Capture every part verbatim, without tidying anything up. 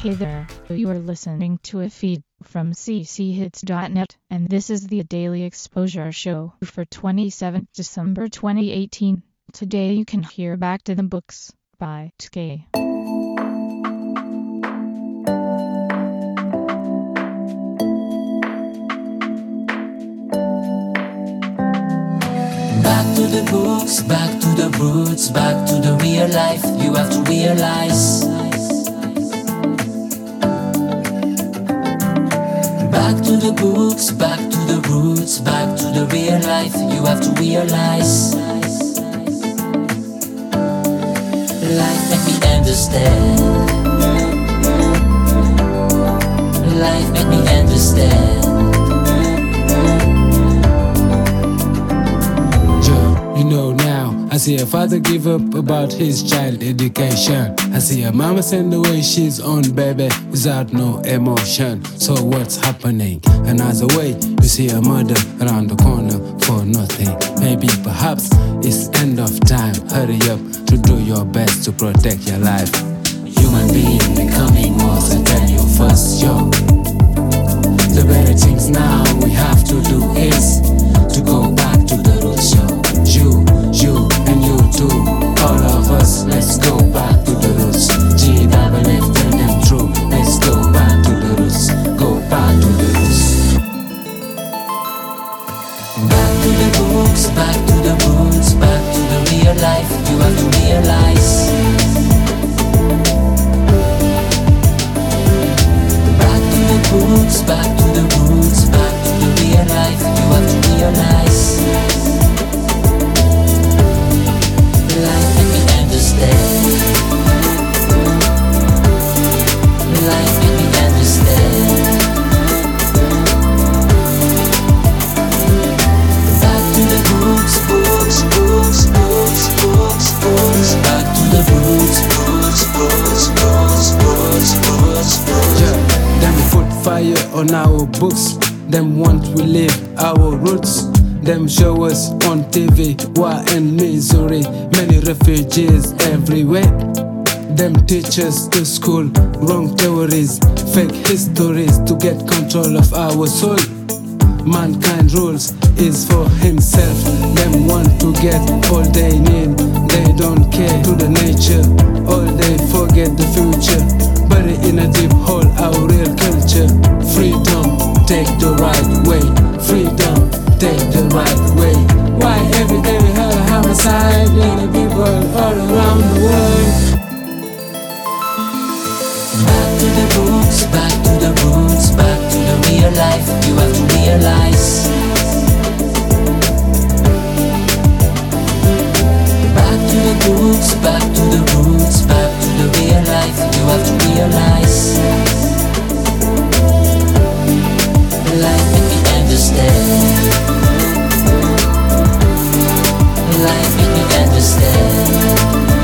Hey there, you are listening to a feed from c c hits dot net, and this is the Daily Exposure Show for twenty-seventh December twenty eighteen. Today you can hear Back to the Books by T K. Back to the books, back to the roots, back to the real life, you have to realize. Back to the books, back to the roots, back to the real life, you have to realize. Life make me understand. Life make me understand. You know now, I see a father give up about his child education. I see a mama send away she's own baby without no emotion. So what's happening? Another way, you see a mother around the corner for nothing. Maybe perhaps it's end of time. Hurry up to do your best to protect your life. Human being becoming more than your first job. The better things now we have to do is to go back to the roots, yo. You, you, and you too. All of us, let's go back to the roots. G Bible live, tell them true. Let's go back to the roots. Go back to the roots. Back to the books, back to the roots, back to the real life. You have to realize. Back to the books, back to the roots, back to the real life. You have to realize. Life make me understand. Life make me understand. Back to the roots, books, books, books, books, books. Back to the roots, books, books, books, books, books, books. Yeah, them put fire on our books. Them want we live our roots. Them show us on T V war and misery, many refugees everywhere. Them teach us to school wrong theories, fake histories to get control of our soul. Mankind rules is for himself. Them want to get all they need. They don't care to the nature, all they forget the future. Buried in a deep hole, our real culture. Freedom, take the right way. Freedom, take the right way. Why every day we have a homicide in the people all around the world? Back to the books, back to the roots, back to the real life, you have to realize. Back to the books, back to the roots, back to the real life, you have to realize. Life make me understand. Life make me understand.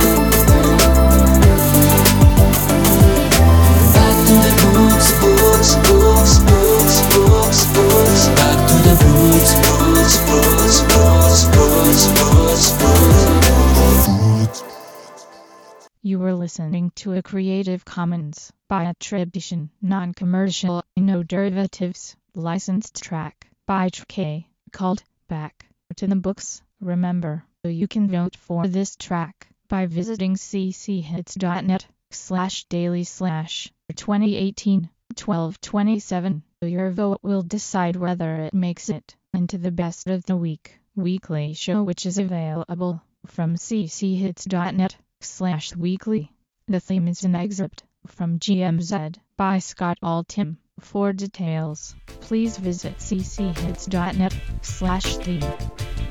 Back to the roots, books, books, books, books, books. Back to the roots, books, books, books, books, books, books. You were listening to a Creative Commons by attribution, non-commercial, no derivatives, licensed track by T K, called Back to the Books. Remember, you can vote for this track by visiting c c hits dot net slash daily slash twenty eighteen twelve twenty-seven. Your vote will decide whether it makes it into the best of the week weekly show, which is available from c c hits dot net slash weekly. The theme is an excerpt from G M Z by Scott Altham. For details, please visit c c hits dot net slash theme.